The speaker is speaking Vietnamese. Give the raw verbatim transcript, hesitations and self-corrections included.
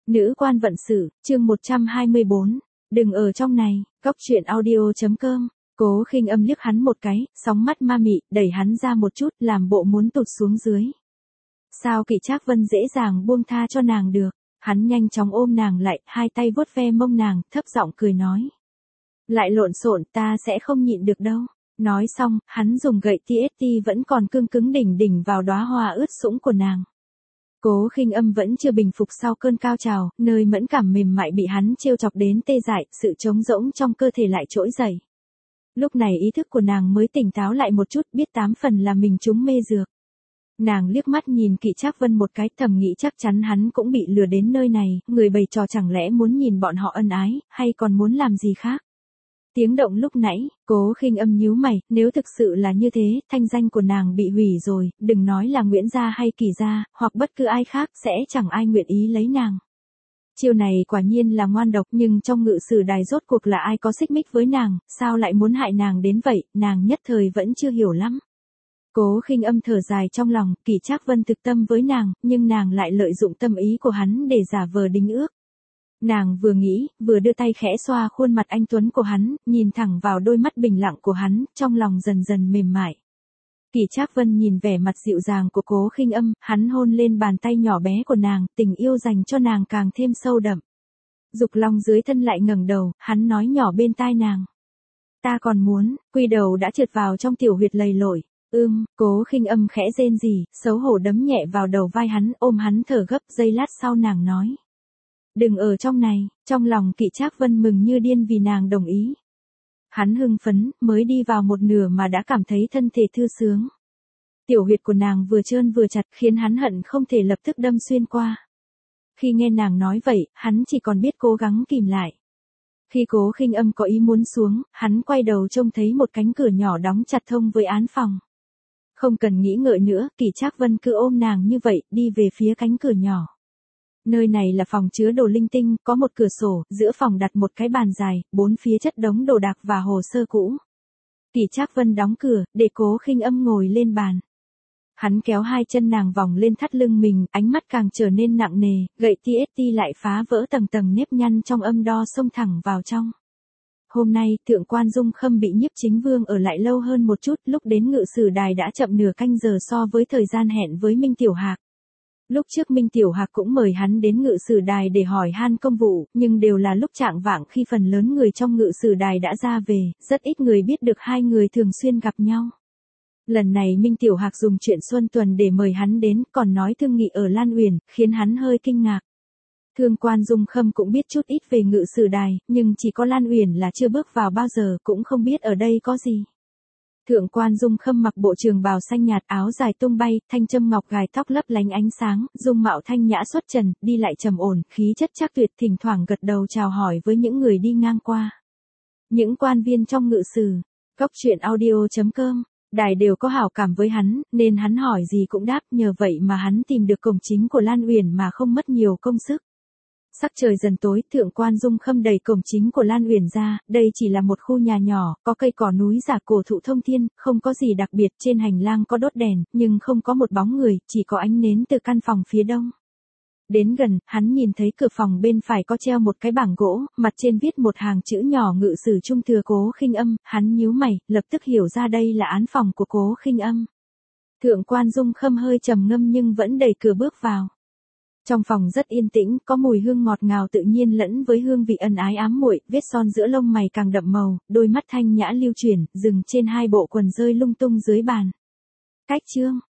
Nữ quan vận sự, chương một trăm hai mươi bốn. Đừng ở trong này, góc truyện audio.com. Cố Khinh Âm liếc hắn một cái, sóng mắt ma mị, đẩy hắn ra một chút, làm bộ muốn tụt xuống dưới. Sao Kỷ Trác Vân dễ dàng buông tha cho nàng được? Hắn nhanh chóng ôm nàng lại, hai tay vuốt ve mông nàng, thấp giọng cười nói. Lại lộn xộn, ta sẽ không nhịn được đâu. Nói xong, hắn dùng gậy tê ét tê vẫn còn cương cứng đỉnh đỉnh vào đóa hoa ướt sũng của nàng. Cố Khinh Âm vẫn chưa bình phục sau cơn cao trào, nơi mẫn cảm mềm mại bị hắn trêu chọc đến tê dại, sự trống rỗng trong cơ thể lại trỗi dậy. Lúc này ý thức của nàng mới tỉnh táo lại một chút, biết tám phần là mình trúng mê dược. Nàng liếc mắt nhìn Kỷ Trác Vân một cái, thầm nghĩ chắc chắn hắn cũng bị lừa đến nơi này, người bày trò chẳng lẽ muốn nhìn bọn họ ân ái, hay còn muốn làm gì khác. Tiếng động lúc nãy, Cố Khinh Âm nhíu mày, nếu thực sự là như thế, thanh danh của nàng bị hủy rồi, đừng nói là Nguyễn gia hay Kỷ gia, hoặc bất cứ ai khác, sẽ chẳng ai nguyện ý lấy nàng. Chiêu này quả nhiên là ngoan độc, nhưng trong ngự sử đài rốt cuộc là ai có xích mích với nàng, sao lại muốn hại nàng đến vậy, nàng nhất thời vẫn chưa hiểu lắm. Cố Khinh Âm thở dài trong lòng, Kỷ Trác Vân thực tâm với nàng, nhưng nàng lại lợi dụng tâm ý của hắn để giả vờ đính ước. Nàng vừa nghĩ, vừa đưa tay khẽ xoa khuôn mặt anh tuấn của hắn, nhìn thẳng vào đôi mắt bình lặng của hắn, trong lòng dần dần mềm mại. Kỷ Trác Vân nhìn vẻ mặt dịu dàng của Cố Khinh Âm, hắn hôn lên bàn tay nhỏ bé của nàng, tình yêu dành cho nàng càng thêm sâu đậm. Dục long dưới thân lại ngẩng đầu, hắn nói nhỏ bên tai nàng. Ta còn muốn, quy đầu đã trượt vào trong tiểu huyệt lầy lội. Ưm, Cố Khinh Âm khẽ rên rỉ, xấu hổ đấm nhẹ vào đầu vai hắn, ôm hắn thở gấp, giây lát sau nàng nói. Đừng ở trong này, trong lòng Kỷ Trác Vân mừng như điên vì nàng đồng ý. Hắn hưng phấn, mới đi vào một nửa mà đã cảm thấy thân thể thư sướng. Tiểu huyệt của nàng vừa trơn vừa chặt khiến hắn hận không thể lập tức đâm xuyên qua. Khi nghe nàng nói vậy, hắn chỉ còn biết cố gắng kìm lại. Khi Cố Khinh Âm có ý muốn xuống, hắn quay đầu trông thấy một cánh cửa nhỏ đóng chặt thông với án phòng. Không cần nghĩ ngợi nữa, Kỷ Trác Vân cứ ôm nàng như vậy, đi về phía cánh cửa nhỏ. Nơi này là phòng chứa đồ linh tinh, có một cửa sổ, giữa phòng đặt một cái bàn dài, bốn phía chất đống đồ đạc và hồ sơ cũ. Kỷ Trác Vân đóng cửa, để Cố Khinh Âm ngồi lên bàn. Hắn kéo hai chân nàng vòng lên thắt lưng mình, ánh mắt càng trở nên nặng nề, gậy tê ét tê lại phá vỡ tầng tầng nếp nhăn trong âm đo xông thẳng vào trong. Hôm nay, Thượng quan Dung Khâm bị Nhiếp Chính Vương ở lại lâu hơn một chút, lúc đến ngự sử đài đã chậm nửa canh giờ so với thời gian hẹn với Minh Tiểu Hạc. Lúc trước Minh Tiểu Hạc cũng mời hắn đến ngự sử đài để hỏi han công vụ, nhưng đều là lúc trạng vạng khi phần lớn người trong ngự sử đài đã ra về, rất ít người biết được hai người thường xuyên gặp nhau. Lần này Minh Tiểu Hạc dùng chuyện Xuân Tuần để mời hắn đến, còn nói thương nghị ở Lan Uyển, khiến hắn hơi kinh ngạc. Thượng quan Dung Khâm cũng biết chút ít về ngự sử đài, nhưng chỉ có Lan Uyển là chưa bước vào bao giờ, cũng không biết ở đây có gì. Thượng quan Dung Khâm mặc bộ trường bào xanh nhạt, áo dài tung bay, thanh châm ngọc gài tóc lấp lánh ánh sáng, dung mạo thanh nhã xuất trần, đi lại trầm ổn, khí chất chắc tuyệt, thỉnh thoảng gật đầu chào hỏi với những người đi ngang qua. Những quan viên trong ngự sử, góc truyện audio.com, đài đều có hảo cảm với hắn, nên hắn hỏi gì cũng đáp, nhờ vậy mà hắn tìm được cổng chính của Lan Uyển mà không mất nhiều công sức. Sắc trời dần tối, Thượng quan Dung Khâm đẩy cổng chính của Lan Uyển ra, đây chỉ là một khu nhà nhỏ, có cây cỏ núi giả cổ thụ thông thiên, không có gì đặc biệt, trên hành lang có đốt đèn, nhưng không có một bóng người, chỉ có ánh nến từ căn phòng phía đông. Đến gần, hắn nhìn thấy cửa phòng bên phải có treo một cái bảng gỗ, mặt trên viết một hàng chữ nhỏ ngự sử trung thừa Cố Khinh Âm, hắn nhíu mày, lập tức hiểu ra đây là án phòng của Cố Khinh Âm. Thượng quan Dung Khâm hơi trầm ngâm nhưng vẫn đẩy cửa bước vào. Trong phòng rất yên tĩnh, có mùi hương ngọt ngào tự nhiên lẫn với hương vị ân ái ám muội, vết son giữa lông mày càng đậm màu, đôi mắt thanh nhã lưu chuyển, dừng trên hai bộ quần rơi lung tung dưới bàn. Cách chương,